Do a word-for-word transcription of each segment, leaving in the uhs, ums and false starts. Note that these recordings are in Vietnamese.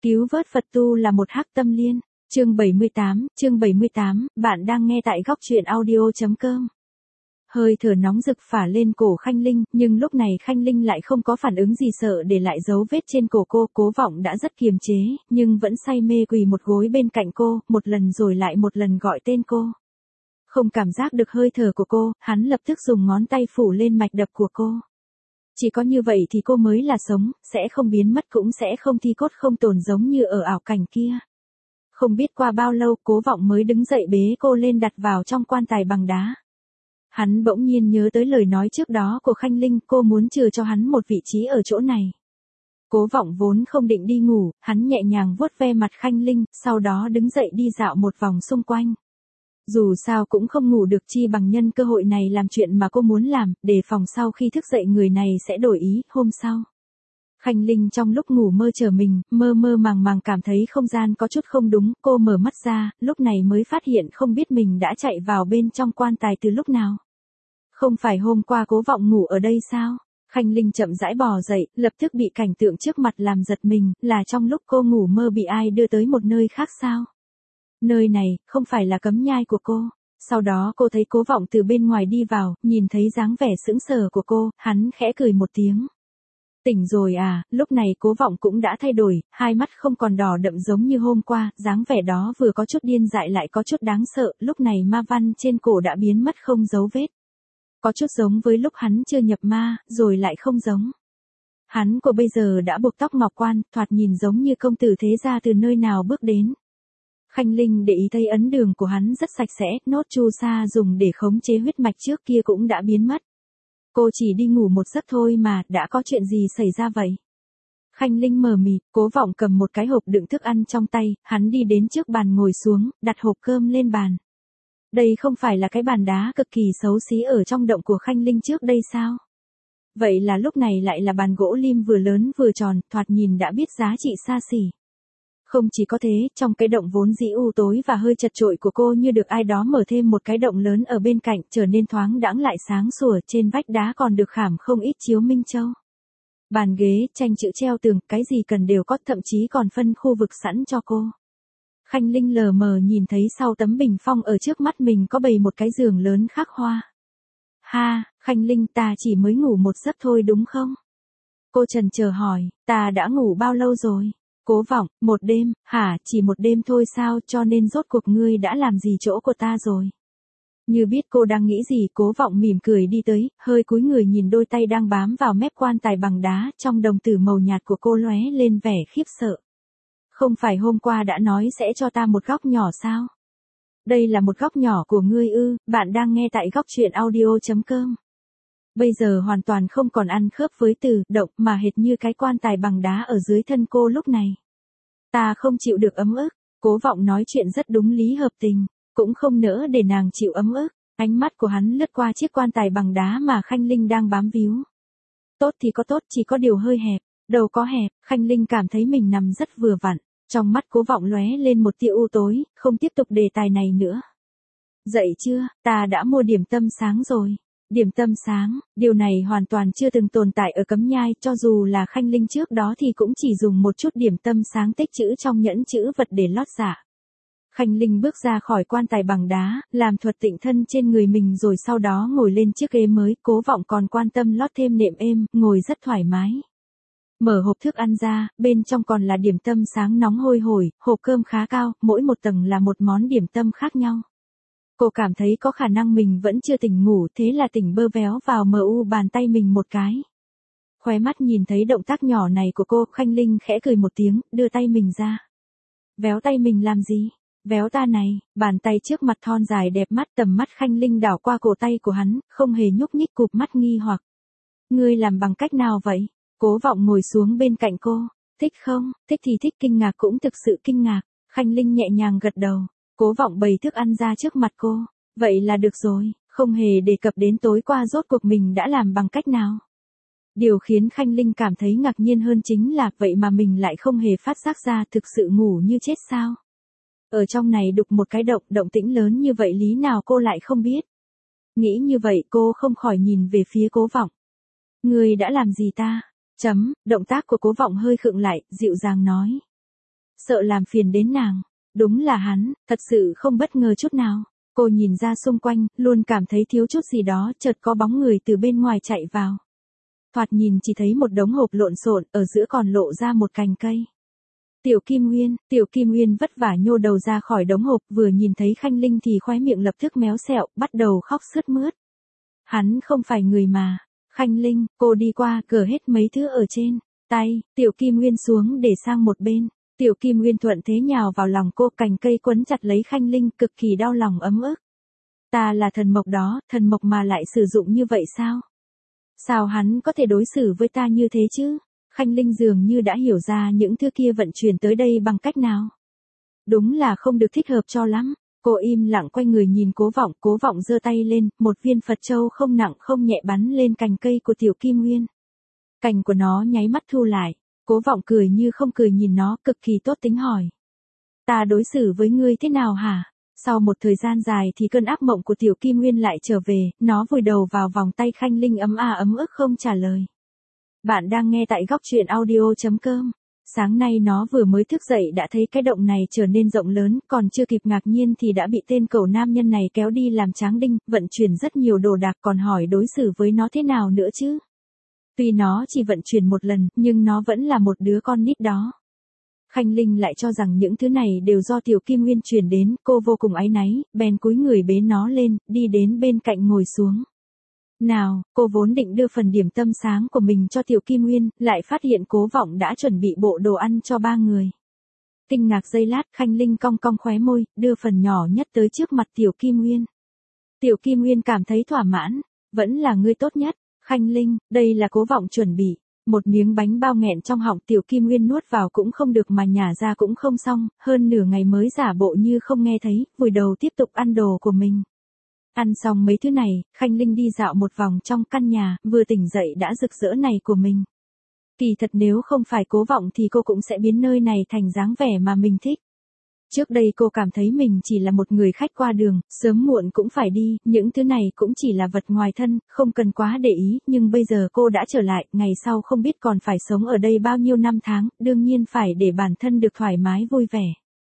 Cứu vớt Phật tu là một hắc tâm liên. Chương bảy mươi tám, chương bảy mươi tám, bạn đang nghe tại góc truyện audio chấm com. Hơi thở nóng rực phả lên cổ Khanh Linh, nhưng lúc này Khanh Linh lại không có phản ứng gì sợ để lại dấu vết trên cổ cô. Cố Vọng đã rất kiềm chế, nhưng vẫn say mê quỳ một gối bên cạnh cô, một lần rồi lại một lần gọi tên cô. Không cảm giác được hơi thở của cô, hắn lập tức dùng ngón tay phủ lên mạch đập của cô. Chỉ có như vậy thì cô mới là sống, sẽ không biến mất cũng sẽ không thi cốt không tồn giống như ở ảo cảnh kia. Không biết qua bao lâu Cố Vọng mới đứng dậy bế cô lên đặt vào trong quan tài bằng đá. Hắn bỗng nhiên nhớ tới lời nói trước đó của Khanh Linh, cô muốn trừ cho hắn một vị trí ở chỗ này. Cố Vọng vốn không định đi ngủ, hắn nhẹ nhàng vuốt ve mặt Khanh Linh, sau đó đứng dậy đi dạo một vòng xung quanh. Dù sao cũng không ngủ được, chi bằng nhân cơ hội này làm chuyện mà cô muốn làm, để phòng sau khi thức dậy người này sẽ đổi ý. Hôm sau, Khanh Linh trong lúc ngủ mơ trở mình, mơ mơ màng màng cảm thấy không gian có chút không đúng, cô mở mắt ra, lúc này mới phát hiện không biết mình đã chạy vào bên trong quan tài từ lúc nào. Không phải hôm qua Cố Vọng ngủ ở đây sao? Khanh Linh chậm rãi bò dậy, lập tức bị cảnh tượng trước mặt làm giật mình, là trong lúc cô ngủ mơ bị ai đưa tới một nơi khác sao? Nơi này, không phải là cấm nhai của cô. Sau đó cô thấy Cố Vọng từ bên ngoài đi vào, nhìn thấy dáng vẻ sững sờ của cô, hắn khẽ cười một tiếng. Tỉnh rồi à? Lúc này Cố Vọng cũng đã thay đổi, hai mắt không còn đỏ đậm giống như hôm qua, dáng vẻ đó vừa có chút điên dại lại có chút đáng sợ, lúc này ma văn trên cổ đã biến mất không dấu vết. Có chút giống với lúc hắn chưa nhập ma, rồi lại không giống. Hắn của bây giờ đã buộc tóc ngọc quan, thoạt nhìn giống như công tử thế gia từ nơi nào bước đến. Khanh Linh để ý thấy ấn đường của hắn rất sạch sẽ, nốt chu sa dùng để khống chế huyết mạch trước kia cũng đã biến mất. Cô chỉ đi ngủ một giấc thôi mà, đã có chuyện gì xảy ra vậy? Khanh Linh mờ mịt, Cố Vọng cầm một cái hộp đựng thức ăn trong tay, hắn đi đến trước bàn ngồi xuống, đặt hộp cơm lên bàn. Đây không phải là cái bàn đá cực kỳ xấu xí ở trong động của Khanh Linh trước đây sao? Vậy là lúc này lại là bàn gỗ lim vừa lớn vừa tròn, thoạt nhìn đã biết giá trị xa xỉ. Không chỉ có thế, trong cái động vốn dĩ u tối và hơi chật chội của cô như được ai đó mở thêm một cái động lớn ở bên cạnh, trở nên thoáng đãng lại sáng sủa, trên vách đá còn được khảm không ít chiếu minh châu. Bàn ghế, tranh chữ treo tường, cái gì cần đều có, thậm chí còn phân khu vực sẵn cho cô. Khanh Linh lờ mờ nhìn thấy sau tấm bình phong ở trước mắt mình có bày một cái giường lớn khắc hoa. Ha, Khanh Linh, ta chỉ mới ngủ một giấc thôi đúng không? Cô chần chờ hỏi, ta đã ngủ bao lâu rồi? Cố Vọng, một đêm. Hả, chỉ một đêm thôi sao, cho nên rốt cuộc ngươi đã làm gì chỗ của ta rồi? Như biết cô đang nghĩ gì, Cố Vọng mỉm cười đi tới, hơi cúi người nhìn đôi tay đang bám vào mép quan tài bằng đá, trong đồng tử màu nhạt của cô lóe lên vẻ khiếp sợ. Không phải hôm qua đã nói sẽ cho ta một góc nhỏ sao? Đây là một góc nhỏ của ngươi ư? Bạn đang nghe tại góc truyện audio chấm com. Bây giờ hoàn toàn không còn ăn khớp với từ động mà hệt như cái quan tài bằng đá ở dưới thân cô lúc này. Ta không chịu được ấm ức. Cố Vọng nói chuyện rất đúng lý hợp tình, cũng không nỡ để nàng chịu ấm ức. Ánh mắt của hắn lướt qua chiếc quan tài bằng đá mà Khanh Linh đang bám víu. Tốt thì có tốt, chỉ có điều hơi hẹp. Đầu có hẹp, Khanh Linh cảm thấy mình nằm rất vừa vặn. Trong mắt Cố Vọng lóe lên một tia u tối, không tiếp tục đề tài này nữa. Dậy chưa, ta đã mua điểm tâm sáng rồi. Điểm tâm sáng, điều này hoàn toàn chưa từng tồn tại ở cấm nhai, cho dù là Khanh Linh trước đó thì cũng chỉ dùng một chút điểm tâm sáng tích trữ trong nhẫn trữ vật để lót dạ. Khanh Linh bước ra khỏi quan tài bằng đá, làm thuật tịnh thân trên người mình rồi sau đó ngồi lên chiếc ghế mới, Cố Vọng còn quan tâm lót thêm nệm êm, ngồi rất thoải mái. Mở hộp thức ăn ra, bên trong còn là điểm tâm sáng nóng hôi hổi, hộp cơm khá cao, mỗi một tầng là một món điểm tâm khác nhau. Cô cảm thấy có khả năng mình vẫn chưa tỉnh ngủ, thế là tỉnh bơ véo vào mờ u bàn tay mình một cái. Khóe mắt nhìn thấy động tác nhỏ này của cô, Khanh Linh khẽ cười một tiếng, đưa tay mình ra. Véo tay mình làm gì? Véo ta này, bàn tay trước mặt thon dài đẹp mắt, tầm mắt Khanh Linh đảo qua cổ tay của hắn, không hề nhúc nhích, cụp mắt nghi hoặc. Ngươi làm bằng cách nào vậy? Cố Vọng ngồi xuống bên cạnh cô. Thích không? Thích thì thích, kinh ngạc cũng thực sự kinh ngạc. Khanh Linh nhẹ nhàng gật đầu. Cố Vọng bày thức ăn ra trước mặt cô. Vậy là được rồi, không hề đề cập đến tối qua rốt cuộc mình đã làm bằng cách nào. Điều khiến Khanh Linh cảm thấy ngạc nhiên hơn chính là vậy mà mình lại không hề phát giác ra, thực sự ngủ như chết sao. Ở trong này đục một cái động, động tĩnh lớn như vậy lý nào cô lại không biết. Nghĩ như vậy cô không khỏi nhìn về phía Cố Vọng. Ngươi đã làm gì ta? Chấm, động tác của Cố Vọng hơi khựng lại, dịu dàng nói. sợ làm phiền đến nàng. Đúng là hắn, thật sự không bất ngờ chút nào. Cô nhìn ra xung quanh, luôn cảm thấy thiếu chút gì đó, chợt có bóng người từ bên ngoài chạy vào. Thoạt nhìn chỉ thấy một đống hộp lộn xộn, ở giữa còn lộ ra một cành cây. Tiểu Kim Nguyên, Tiểu Kim Nguyên vất vả nhô đầu ra khỏi đống hộp, vừa nhìn thấy Khanh Linh thì khóe miệng lập tức méo sẹo, bắt đầu khóc sướt mướt. Hắn không phải người mà. Khanh Linh, cô đi qua, cởi hết mấy thứ ở trên tay, Tiểu Kim Nguyên xuống để sang một bên. Tiểu Kim Nguyên thuận thế nhào vào lòng cô, cành cây quấn chặt lấy Khanh Linh, cực kỳ đau lòng ấm ức. Ta là thần mộc đó, thần mộc mà lại sử dụng như vậy sao? Sao hắn có thể đối xử với ta như thế chứ? Khanh Linh dường như đã hiểu ra những thứ kia vận chuyển tới đây bằng cách nào. Đúng là không được thích hợp cho lắm. Cô im lặng quay người nhìn Cố Vọng, Cố Vọng giơ tay lên, một viên Phật châu không nặng không nhẹ bắn lên cành cây của Tiểu Kim Nguyên. Cành của nó nháy mắt thu lại. Cố Vọng cười như không cười nhìn nó, cực kỳ tốt tính hỏi. Ta đối xử với ngươi thế nào hả? Sau một thời gian dài thì cơn ác mộng của Tiểu Kim Nguyên lại trở về, nó vùi đầu vào vòng tay Khanh Linh ấm a ấm ức không trả lời. Bạn đang nghe tại góc truyện audio.com. Sáng nay nó vừa mới thức dậy đã thấy cái động này trở nên rộng lớn, còn chưa kịp ngạc nhiên thì đã bị tên cẩu nam nhân này kéo đi làm tráng đinh, vận chuyển rất nhiều đồ đạc, còn hỏi đối xử với nó thế nào nữa chứ. Tuy nó chỉ vận chuyển một lần, nhưng nó vẫn là một đứa con nít đó. Khanh Linh lại cho rằng những thứ này đều do Tiểu Kim Nguyên truyền đến, cô vô cùng áy náy, bèn cúi người bế nó lên, đi đến bên cạnh ngồi xuống. Nào, cô vốn định đưa phần điểm tâm sáng của mình cho Tiểu Kim Nguyên, lại phát hiện Cố Vọng đã chuẩn bị bộ đồ ăn cho ba người. Kinh ngạc giây lát, Khanh Linh cong cong khóe môi, đưa phần nhỏ nhất tới trước mặt Tiểu Kim Nguyên. Tiểu Kim Nguyên cảm thấy thỏa mãn, vẫn là ngươi tốt nhất. Khanh Linh, đây là Cố Vọng chuẩn bị. Một miếng bánh bao nghẹn trong họng Tiểu Kim Nguyên nuốt vào cũng không được mà nhả ra cũng không xong, hơn nửa ngày mới giả bộ như không nghe thấy, vùi đầu tiếp tục ăn đồ của mình. Ăn xong mấy thứ này, Khanh Linh đi dạo một vòng trong căn nhà, vừa tỉnh dậy đã rực rỡ này của mình. Kỳ thật nếu không phải Cố Vọng thì cô cũng sẽ biến nơi này thành dáng vẻ mà mình thích. Trước đây cô cảm thấy mình chỉ là một người khách qua đường, sớm muộn cũng phải đi, những thứ này cũng chỉ là vật ngoài thân, không cần quá để ý, nhưng bây giờ cô đã trở lại, ngày sau không biết còn phải sống ở đây bao nhiêu năm tháng, đương nhiên phải để bản thân được thoải mái vui vẻ.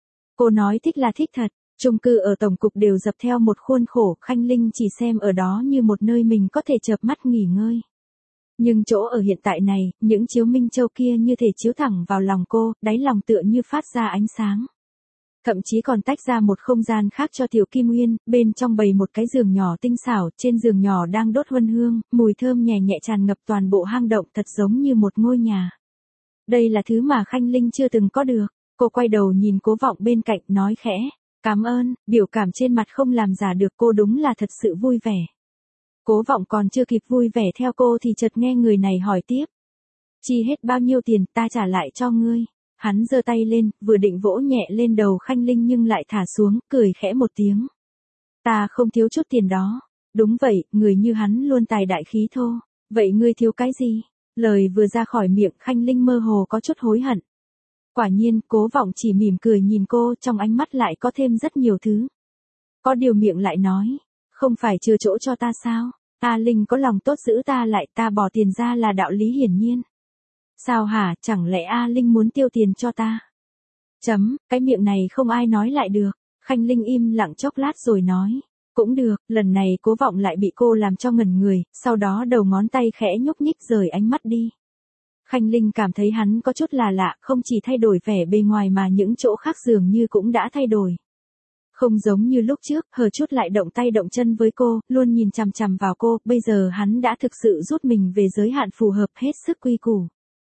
Cô nói thích là thích thật, chung cư ở tổng cục đều dập theo một khuôn khổ, Khanh Linh chỉ xem ở đó như một nơi mình có thể chợp mắt nghỉ ngơi. Nhưng chỗ ở hiện tại này, những chiếu minh châu kia như thể chiếu thẳng vào lòng cô, đáy lòng tựa như phát ra ánh sáng. Thậm chí còn tách ra một không gian khác cho Tiểu Kim Nguyên, bên trong bày một cái giường nhỏ tinh xảo, trên giường nhỏ đang đốt huân hương, mùi thơm nhẹ nhẹ tràn ngập toàn bộ hang động, thật giống như một ngôi nhà. Đây là thứ mà Khanh Linh chưa từng có được. Cô quay đầu nhìn Cố Vọng bên cạnh, nói khẽ, cảm ơn, biểu cảm trên mặt không làm giả được, cô đúng là thật sự vui vẻ. Cố Vọng còn chưa kịp vui vẻ theo cô thì chợt nghe người này hỏi tiếp. Chi hết bao nhiêu tiền, ta trả lại cho ngươi. Hắn giơ tay lên, vừa định vỗ nhẹ lên đầu Khanh Linh nhưng lại thả xuống, cười khẽ một tiếng. Ta không thiếu chút tiền đó. Đúng vậy, người như hắn luôn tài đại khí thô. Vậy ngươi thiếu cái gì? Lời vừa ra khỏi miệng, Khanh Linh mơ hồ có chút hối hận. Quả nhiên, Cố Vọng chỉ mỉm cười nhìn cô, trong ánh mắt lại có thêm rất nhiều thứ. Có điều miệng lại nói, không phải chừa chỗ cho ta sao? A Linh có lòng tốt giữ ta lại, ta bỏ tiền ra là đạo lý hiển nhiên. Sao hả, chẳng lẽ A Linh muốn tiêu tiền cho ta? Chấm, cái miệng này không ai nói lại được. Khanh Linh im lặng chốc lát rồi nói. Cũng được, lần này Cố Vọng lại bị cô làm cho ngẩn người, sau đó đầu ngón tay khẽ nhúc nhích rời ánh mắt đi. Khanh Linh cảm thấy hắn có chút là lạ, không chỉ thay đổi vẻ bề ngoài mà những chỗ khác dường như cũng đã thay đổi. Không giống như lúc trước, hờ chút lại động tay động chân với cô, luôn nhìn chằm chằm vào cô, bây giờ hắn đã thực sự rút mình về giới hạn phù hợp hết sức quy củ.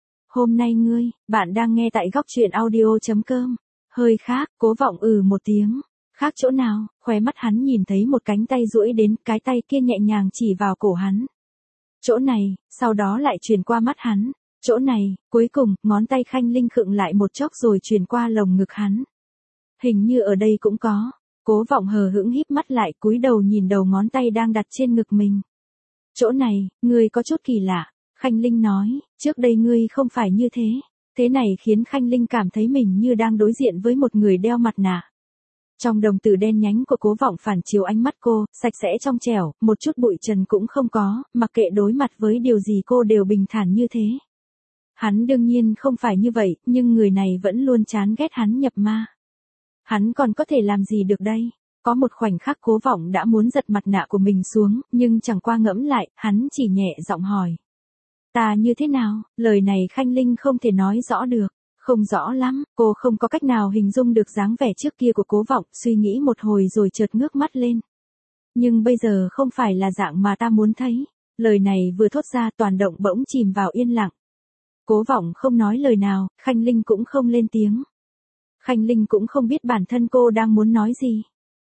Hôm nay ngươi, bạn đang nghe tại góc truyện audio.com. Hơi khác, Cố Vọng ừ một tiếng. Khác chỗ nào, khóe mắt hắn nhìn thấy một cánh tay duỗi đến, cái tay kia nhẹ nhàng chỉ vào cổ hắn. Chỗ này, sau đó lại truyền qua mắt hắn. Chỗ này, cuối cùng, ngón tay Khanh Linh khựng lại một chốc rồi truyền qua lồng ngực hắn. Hình như ở đây cũng có. Cố Vọng hờ hững híp mắt lại, cúi đầu nhìn đầu ngón tay đang đặt trên ngực mình. Chỗ này, ngươi có chút kỳ lạ. Khanh Linh nói, trước đây ngươi không phải như thế. Thế này khiến Khanh Linh cảm thấy mình như đang đối diện với một người đeo mặt nạ. Trong đồng tử đen nhánh của Cố Vọng phản chiếu ánh mắt cô, sạch sẽ trong trẻo, một chút bụi trần cũng không có, mặc kệ đối mặt với điều gì cô đều bình thản như thế. Hắn đương nhiên không phải như vậy, nhưng người này vẫn luôn chán ghét hắn nhập ma. Hắn còn có thể làm gì được đây? Có một khoảnh khắc Cố Vọng đã muốn giật mặt nạ của mình xuống, nhưng chẳng qua ngẫm lại, hắn chỉ nhẹ giọng hỏi. Ta như thế nào? Lời này Khanh Linh không thể nói rõ được. Không rõ lắm, cô không có cách nào hình dung được dáng vẻ trước kia của Cố Vọng, suy nghĩ một hồi rồi chợt ngước mắt lên. Nhưng bây giờ không phải là dạng mà ta muốn thấy. Lời này vừa thốt ra toàn động bỗng chìm vào yên lặng. Cố Vọng không nói lời nào, Khanh Linh cũng không lên tiếng. Khanh Linh cũng không biết bản thân cô đang muốn nói gì.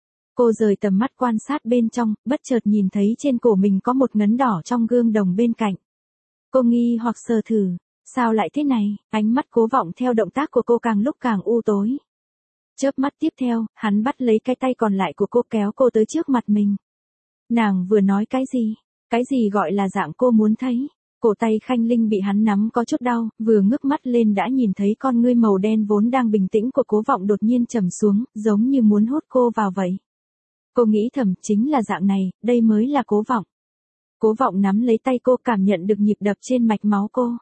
Cô rời tầm mắt quan sát bên trong, bất chợt nhìn thấy trên cổ mình có một ngấn đỏ trong gương đồng bên cạnh. Cô nghi hoặc sờ thử, sao lại thế này? Ánh mắt Cố Vọng theo động tác của cô càng lúc càng u tối. Chớp mắt tiếp theo, hắn bắt lấy cái tay còn lại của cô kéo cô tới trước mặt mình. Nàng vừa nói cái gì? Cái gì gọi là dạng cô muốn thấy? Cổ tay Khanh Linh bị hắn nắm có chút đau, vừa ngước mắt lên đã nhìn thấy con ngươi màu đen vốn đang bình tĩnh của Cố Vọng đột nhiên trầm xuống, giống như muốn hút cô vào vậy. Cô nghĩ thầm, chính là dạng này, đây mới là Cố Vọng. Cố Vọng nắm lấy tay cô, cảm nhận được nhịp đập trên mạch máu cô.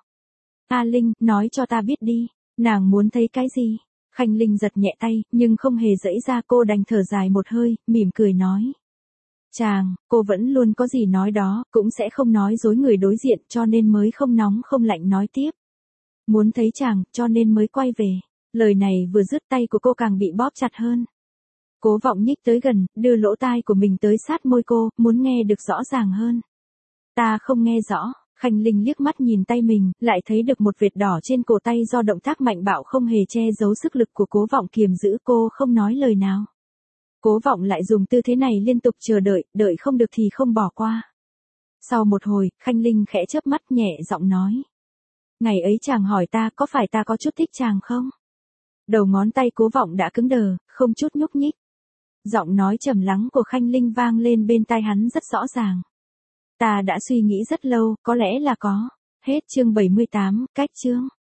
A Linh, nói cho ta biết đi, nàng muốn thấy cái gì? Khanh Linh giật nhẹ tay, nhưng không hề giãy ra, cô đành thở dài một hơi, mỉm cười nói. Chàng, cô vẫn luôn có gì nói đó, cũng sẽ không nói dối người đối diện, cho nên mới không nóng không lạnh nói tiếp. Muốn thấy chàng, cho nên mới quay về. Lời này vừa dứt, tay của cô càng bị bóp chặt hơn. Cố Vọng nhích tới gần, đưa lỗ tai của mình tới sát môi cô, muốn nghe được rõ ràng hơn. Ta không nghe rõ. Khanh Linh liếc mắt nhìn tay mình, lại thấy được một vệt đỏ trên cổ tay do động tác mạnh bạo không hề che giấu sức lực của Cố Vọng kiềm giữ, cô không nói lời nào. Cố Vọng lại dùng tư thế này liên tục chờ đợi, đợi không được thì không bỏ qua. Sau một hồi, Khanh Linh khẽ chớp mắt nhẹ giọng nói. Ngày ấy chàng hỏi ta có phải ta có chút thích chàng không? Đầu ngón tay Cố Vọng đã cứng đờ, không chút nhúc nhích. Giọng nói trầm lắng của Khanh Linh vang lên bên tai hắn rất rõ ràng. Ta đã suy nghĩ rất lâu, có lẽ là có. Hết chương bảy mươi tám, cách chương.